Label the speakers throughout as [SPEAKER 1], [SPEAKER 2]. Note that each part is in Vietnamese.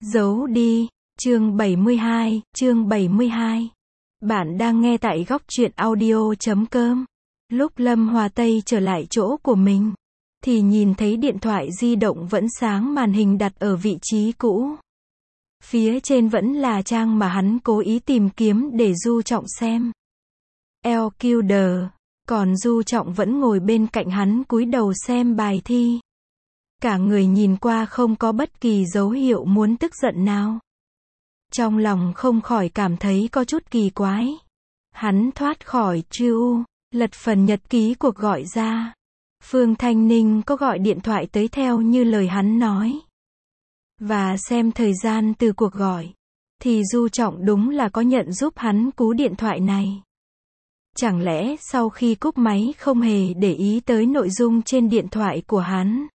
[SPEAKER 1] Giấu đi. Chương 72. Bạn đang nghe tại góc truyện audio.com. Lúc Lâm Hòa Tây trở lại chỗ của mình, thì nhìn thấy điện thoại di động vẫn sáng màn hình đặt ở vị trí cũ. Phía trên vẫn là trang mà hắn cố ý tìm kiếm để Du Trọng xem. LQD. Còn Du Trọng vẫn ngồi bên cạnh hắn cúi đầu xem bài thi. Cả người nhìn qua không có bất kỳ dấu hiệu muốn tức giận nào. Trong lòng không khỏi cảm thấy có chút kỳ quái. Hắn thoát khỏi Chu, lật phần nhật ký cuộc gọi ra. Phương Thanh Ninh có gọi điện thoại tới theo như lời hắn nói. Và xem thời gian từ cuộc gọi, thì Du Trọng đúng là có nhận giúp hắn cú điện thoại này. Chẳng lẽ sau khi cúp máy không hề để ý tới nội dung trên điện thoại của hắn?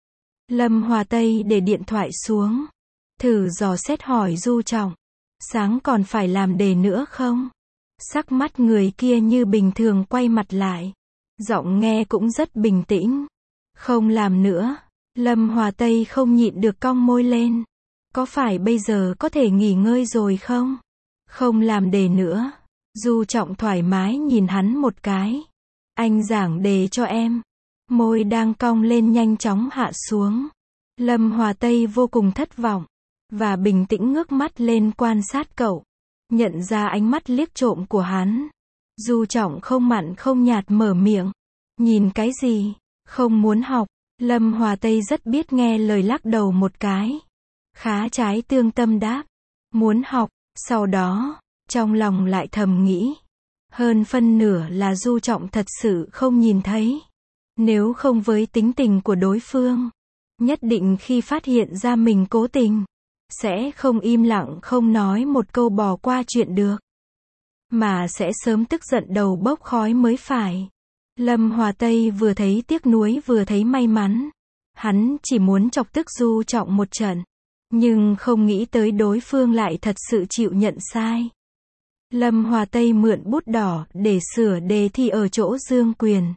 [SPEAKER 1] Lâm Hòa Tây để điện thoại xuống, thử dò xét hỏi Du Trọng, sáng còn phải làm đề nữa không? Sắc mắt người kia như bình thường quay mặt lại, giọng nghe cũng rất bình tĩnh. Không làm nữa. Lâm Hòa Tây không nhịn được cong môi lên. Có phải bây giờ có thể nghỉ ngơi rồi không? Không làm đề nữa. Du Trọng thoải mái nhìn hắn một cái. Anh giảng đề cho em. Môi đang cong lên nhanh chóng hạ xuống. Lâm Hòa Tây vô cùng thất vọng, và bình tĩnh ngước mắt lên quan sát cậu. Nhận ra ánh mắt liếc trộm của hắn. Du Trọng không mặn không nhạt mở miệng. Nhìn cái gì? Không muốn học. Lâm Hòa Tây rất biết nghe lời lắc đầu một cái. Khá trái tương tâm đáp. Muốn học. Sau đó, trong lòng lại thầm nghĩ. Hơn phân nửa là Du Trọng thật sự không nhìn thấy. Nếu không với tính tình của đối phương, nhất định khi phát hiện ra mình cố tình, sẽ không im lặng không nói một câu bỏ qua chuyện được, mà sẽ sớm tức giận đầu bốc khói mới phải. Lâm Hòa Tây vừa thấy tiếc nuối vừa thấy may mắn. Hắn chỉ muốn chọc tức Du Trọng một trận, nhưng không nghĩ tới đối phương lại thật sự chịu nhận sai. Lâm Hòa Tây mượn bút đỏ để sửa đề thi ở chỗ Dương Quyền.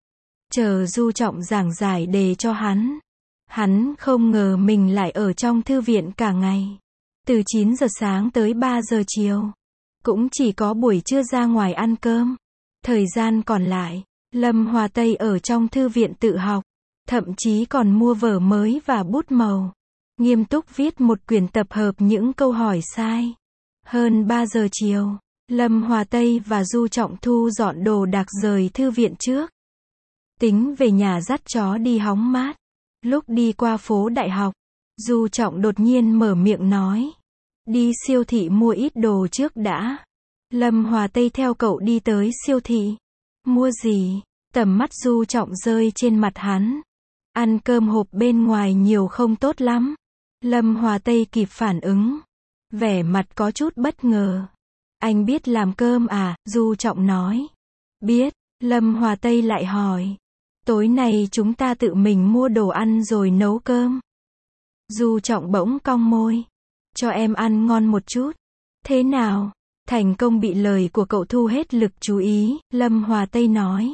[SPEAKER 1] Chờ Du Trọng giảng giải đề cho hắn. Hắn không ngờ mình lại ở trong thư viện cả ngày. Từ 9 giờ sáng tới 3 giờ chiều. Cũng chỉ có buổi trưa ra ngoài ăn cơm. Thời gian còn lại, Lâm Hòa Tây ở trong thư viện tự học. Thậm chí còn mua vở mới và bút màu. Nghiêm túc viết một quyển tập hợp những câu hỏi sai. Hơn 3 giờ chiều, Lâm Hòa Tây và Du Trọng thu dọn đồ đạc rời thư viện trước. Tính về nhà dắt chó đi hóng mát. Lúc đi qua phố Đại học, Du Trọng đột nhiên mở miệng nói. Đi siêu thị mua ít đồ trước đã. Lâm Hòa Tây theo cậu đi tới siêu thị. Mua gì? Tầm mắt Du Trọng rơi trên mặt hắn. Ăn cơm hộp bên ngoài nhiều không tốt lắm. Lâm Hòa Tây kịp phản ứng. Vẻ mặt có chút bất ngờ. Anh biết làm cơm à? Du Trọng nói. Biết. Lâm Hòa Tây lại hỏi. Tối nay chúng ta tự mình mua đồ ăn rồi nấu cơm. Du Trọng bỗng cong môi. Cho em ăn ngon một chút. Thế nào? Thành công bị lời của cậu thu hết lực chú ý. Lâm Hòa Tây nói.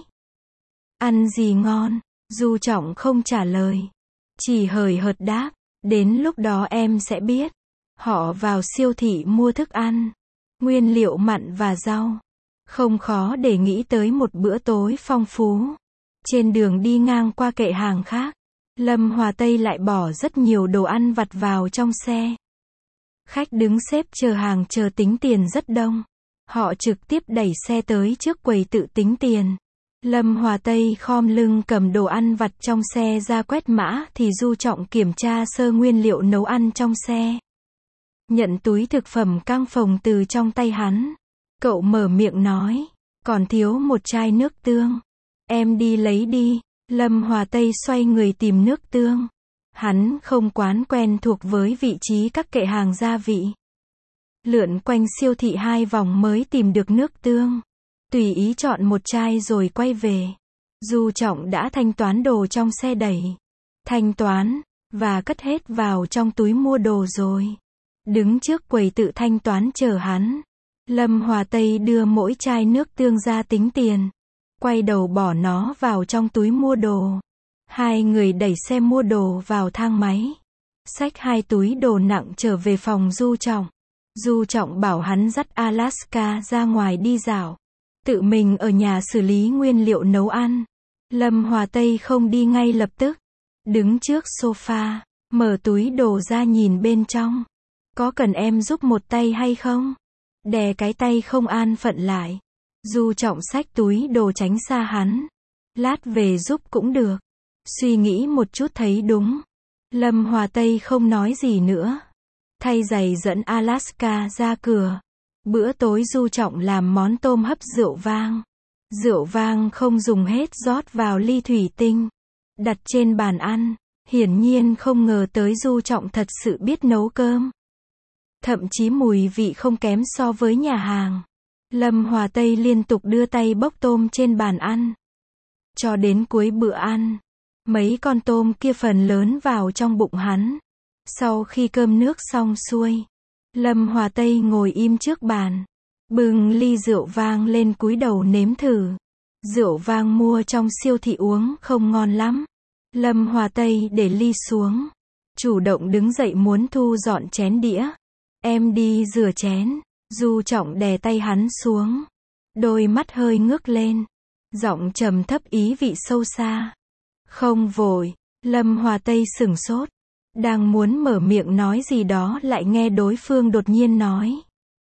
[SPEAKER 1] Ăn gì ngon? Du Trọng không trả lời. Chỉ hời hợt đáp. Đến lúc đó em sẽ biết. Họ vào siêu thị mua thức ăn, nguyên liệu mặn và rau. Không khó để nghĩ tới một bữa tối phong phú. Trên đường đi ngang qua kệ hàng khác, Lâm Hòa Tây lại bỏ rất nhiều đồ ăn vặt vào trong xe. Khách đứng xếp chờ hàng chờ tính tiền rất đông. Họ trực tiếp đẩy xe tới trước quầy tự tính tiền. Lâm Hòa Tây khom lưng cầm đồ ăn vặt trong xe ra quét mã thì Du Trọng kiểm tra sơ nguyên liệu nấu ăn trong xe. Nhận túi thực phẩm căng phồng từ trong tay hắn. Cậu mở miệng nói. Còn thiếu một chai nước tương. Em đi lấy đi. Lâm Hòa Tây xoay người tìm nước tương. Hắn không quán quen thuộc với vị trí các kệ hàng gia vị. Lượn quanh siêu thị 2 vòng mới tìm được nước tương. Tùy ý chọn một chai rồi quay về. Du Trọng đã thanh toán đồ trong xe đẩy. Thanh toán, và cất hết vào trong túi mua đồ rồi. Đứng trước quầy tự thanh toán chờ hắn. Lâm Hòa Tây đưa mỗi chai nước tương ra tính tiền. Quay đầu bỏ nó vào trong túi mua đồ. Hai người đẩy xe mua đồ vào thang máy. xách 2 túi đồ nặng trở về phòng Du Trọng. Du Trọng bảo hắn dắt Alaska ra ngoài đi dạo, tự mình ở nhà xử lý nguyên liệu nấu ăn. Lâm Hòa Tây không đi ngay lập tức, đứng trước sofa, mở túi đồ ra nhìn bên trong. Có cần em giúp một tay hay không? Đè cái tay không an phận lại. Du Trọng xách túi đồ tránh xa hắn. Lát về giúp cũng được. Suy nghĩ một chút thấy đúng. Lâm Hòa Tây không nói gì nữa. Thay giày dẫn Alaska ra cửa. Bữa tối Du Trọng làm món tôm hấp rượu vang. Rượu vang không dùng hết rót vào ly thủy tinh. Đặt trên bàn ăn. Hiển nhiên không ngờ tới Du Trọng thật sự biết nấu cơm. Thậm chí mùi vị không kém so với nhà hàng. Lâm Hòa Tây liên tục đưa tay bốc tôm trên bàn ăn. Cho đến cuối bữa ăn, mấy con tôm kia phần lớn vào trong bụng hắn. Sau khi cơm nước xong xuôi, Lâm Hòa Tây ngồi im trước bàn, bưng ly rượu vang lên cúi đầu nếm thử. Rượu vang mua trong siêu thị uống không ngon lắm. Lâm Hòa Tây để ly xuống, chủ động đứng dậy muốn thu dọn chén đĩa. Em đi rửa chén. Du Trọng đè tay hắn xuống. Đôi mắt hơi ngước lên. Giọng trầm thấp ý vị sâu xa. Không vội. Lâm Hòa Tây sửng sốt. Đang muốn mở miệng nói gì đó lại nghe đối phương đột nhiên nói.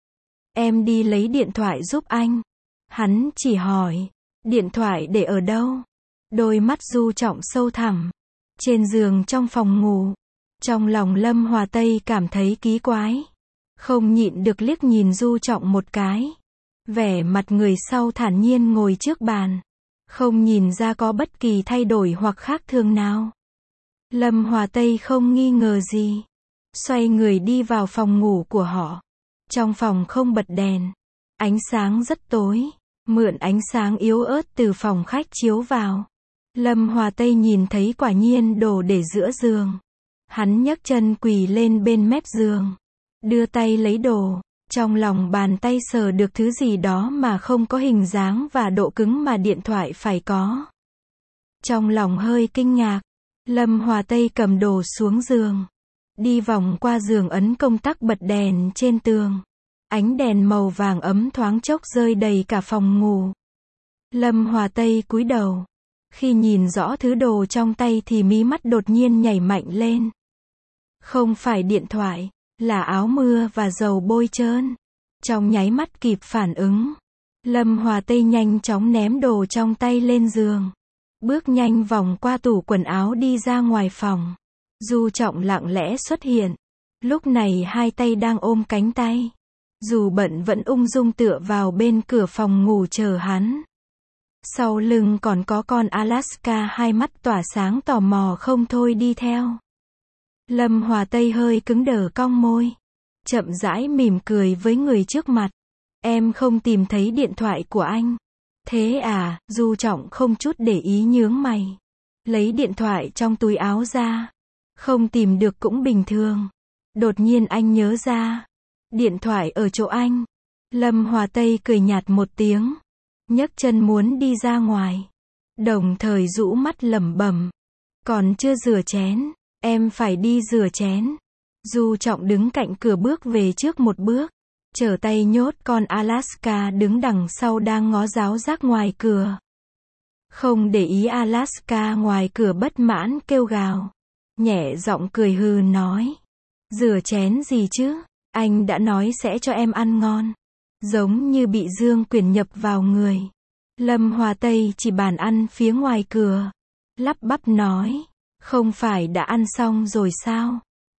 [SPEAKER 1] Em đi lấy điện thoại giúp anh. Hắn chỉ hỏi. Điện thoại để ở đâu? Đôi mắt Du Trọng sâu thẳm. Trên giường trong phòng ngủ. Trong lòng Lâm Hòa Tây cảm thấy kỳ quái. Không nhịn được liếc nhìn Du Trọng một cái. Vẻ mặt người sau thản nhiên ngồi trước bàn. Không nhìn ra có bất kỳ thay đổi hoặc khác thường nào. Lâm Hòa Tây không nghi ngờ gì. Xoay người đi vào phòng ngủ của họ. Trong phòng không bật đèn. Ánh sáng rất tối. Mượn ánh sáng yếu ớt từ phòng khách chiếu vào. Lâm Hòa Tây nhìn thấy quả nhiên đồ để giữa giường. Hắn nhấc chân quỳ lên bên mép giường. Đưa tay lấy đồ, trong lòng bàn tay sờ được thứ gì đó mà không có hình dáng và độ cứng mà điện thoại phải có. Trong lòng hơi kinh ngạc, Lâm Hòa Tây cầm đồ xuống giường. Đi vòng qua giường ấn công tắc bật đèn trên tường. Ánh đèn màu vàng ấm thoáng chốc rơi đầy cả phòng ngủ. Lâm Hòa Tây cúi đầu. Khi nhìn rõ thứ đồ trong tay thì mí mắt đột nhiên nhảy mạnh lên. Không phải điện thoại. Là áo mưa và dầu bôi trơn. Trong nháy mắt kịp phản ứng, Lâm Hòa Tây nhanh chóng ném đồ trong tay lên giường. Bước nhanh vòng qua tủ quần áo đi ra ngoài phòng. Du Trọng lặng lẽ xuất hiện. Lúc này hai tay đang ôm cánh tay. Dù bận vẫn ung dung tựa vào bên cửa phòng ngủ chờ hắn. Sau lưng còn có con Alaska hai mắt tỏa sáng tò mò không thôi đi theo. Lâm Hòa Tây hơi cứng đờ cong môi. Chậm rãi mỉm cười với người trước mặt. Em không tìm thấy điện thoại của anh. Thế à? Du Trọng không chút để ý nhướng mày. Lấy điện thoại trong túi áo ra. Không tìm được cũng bình thường. Đột nhiên anh nhớ ra. Điện thoại ở chỗ anh. Lâm Hòa Tây cười nhạt một tiếng. Nhấc chân muốn đi ra ngoài. Đồng thời rũ mắt lẩm bẩm. Còn chưa rửa chén. Em phải đi rửa chén. Du Trọng đứng cạnh cửa bước về trước một bước. Trở tay nhốt con Alaska đứng đằng sau đang ngó giáo giác ngoài cửa. Không để ý Alaska ngoài cửa bất mãn kêu gào. Nhẹ giọng cười hừ nói. Rửa chén gì chứ? Anh đã nói sẽ cho em ăn ngon. Giống như bị dương quyển nhập vào người. Lâm Hòa Tây chỉ bàn ăn phía ngoài cửa. Lắp bắp nói. Không phải đã ăn xong rồi sao?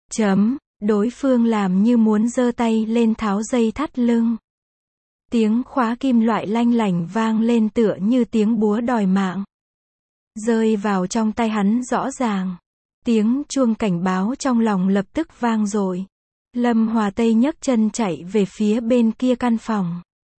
[SPEAKER 1] Đối phương làm như muốn giơ tay lên tháo dây thắt lưng. Tiếng khóa kim loại lanh lảnh vang lên tựa như tiếng búa đòi mạng. Rơi vào trong tay hắn rõ ràng. Tiếng chuông cảnh báo trong lòng lập tức vang dội. Lâm Hòa Tây nhấc chân chạy về phía bên kia căn phòng.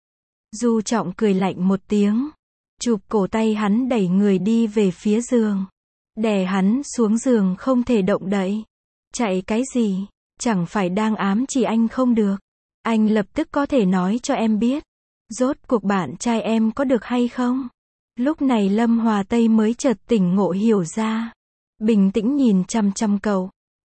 [SPEAKER 1] Du Trọng cười lạnh một tiếng. Chụp cổ tay hắn đẩy người đi về phía giường. Đè hắn xuống giường không thể động đậy. Chạy cái gì? Chẳng phải đang ám chỉ anh không được. Anh lập tức có thể nói cho em biết. Rốt cuộc bạn trai em có được hay không? Lúc này Lâm Hòa Tây mới chợt tỉnh ngộ hiểu ra. Bình tĩnh nhìn chăm chăm cậu.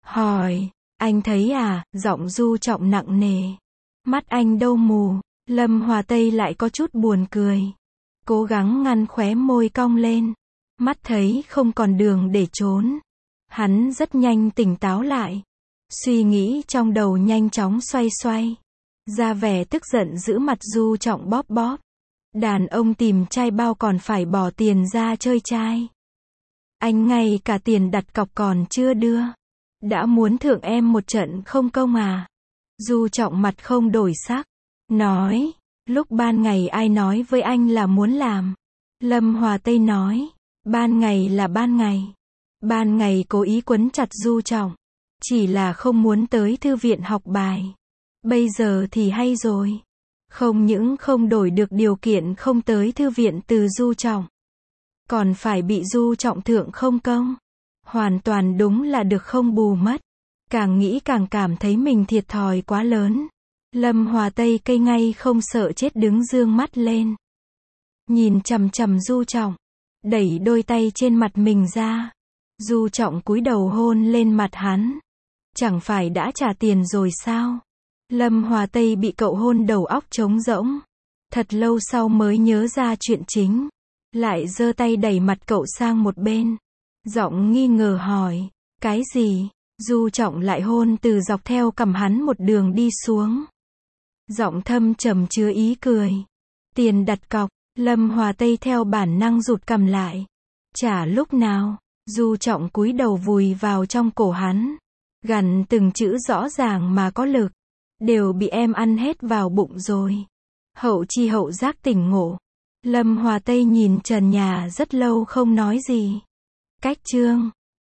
[SPEAKER 1] hỏi, anh thấy à, giọng Du Trọng nặng nề. Mắt anh đâu mù, Lâm Hòa Tây lại có chút buồn cười. Cố gắng ngăn khóe môi cong lên. Mắt thấy không còn đường để trốn. Hắn rất nhanh tỉnh táo lại. Suy nghĩ trong đầu nhanh chóng xoay xoay. Ra vẻ tức giận giữ mặt Du Trọng bóp bóp. Đàn ông tìm trai bao còn phải bỏ tiền ra chơi trai. Anh ngay cả tiền đặt cọc còn chưa đưa. Đã muốn thưởng em một trận không công à? Du Trọng mặt không đổi sắc. Nói, lúc ban ngày ai nói với anh là muốn làm? Lâm Hòa Tây nói, ban ngày là ban ngày. Ban ngày cố ý quấn chặt Du Trọng. Chỉ là không muốn tới thư viện học bài. Bây giờ thì hay rồi. Không những không đổi được điều kiện không tới thư viện từ Du Trọng. Còn phải bị Du Trọng thưởng không công. Hoàn toàn đúng là được không bù mất. Càng nghĩ càng cảm thấy mình thiệt thòi quá lớn. Lâm Hòa Tây cây ngay không sợ chết đứng dương mắt lên. Nhìn chằm chằm Du Trọng. Đẩy đôi tay trên mặt mình ra. Du Trọng cúi đầu hôn lên mặt hắn. Chẳng phải đã trả tiền rồi sao? Lâm Hòa Tây bị cậu hôn đầu óc trống rỗng. Thật lâu sau mới nhớ ra chuyện chính. Lại giơ tay đẩy mặt cậu sang một bên. Giọng nghi ngờ hỏi. Cái gì? Du Trọng lại hôn từ dọc theo cằm hắn một đường đi xuống. Giọng thâm trầm chứa ý cười. Tiền đặt cọc. Lâm Hòa Tây theo bản năng rụt cằm lại. Trả lúc nào? Du Trọng cúi đầu vùi vào trong cổ hắn. Gằn từng chữ rõ ràng mà có lực. Đều bị em ăn hết vào bụng rồi. Hậu chi hậu giác tỉnh ngộ. Lâm Hòa Tây nhìn trần nhà rất lâu không nói gì. Cách chương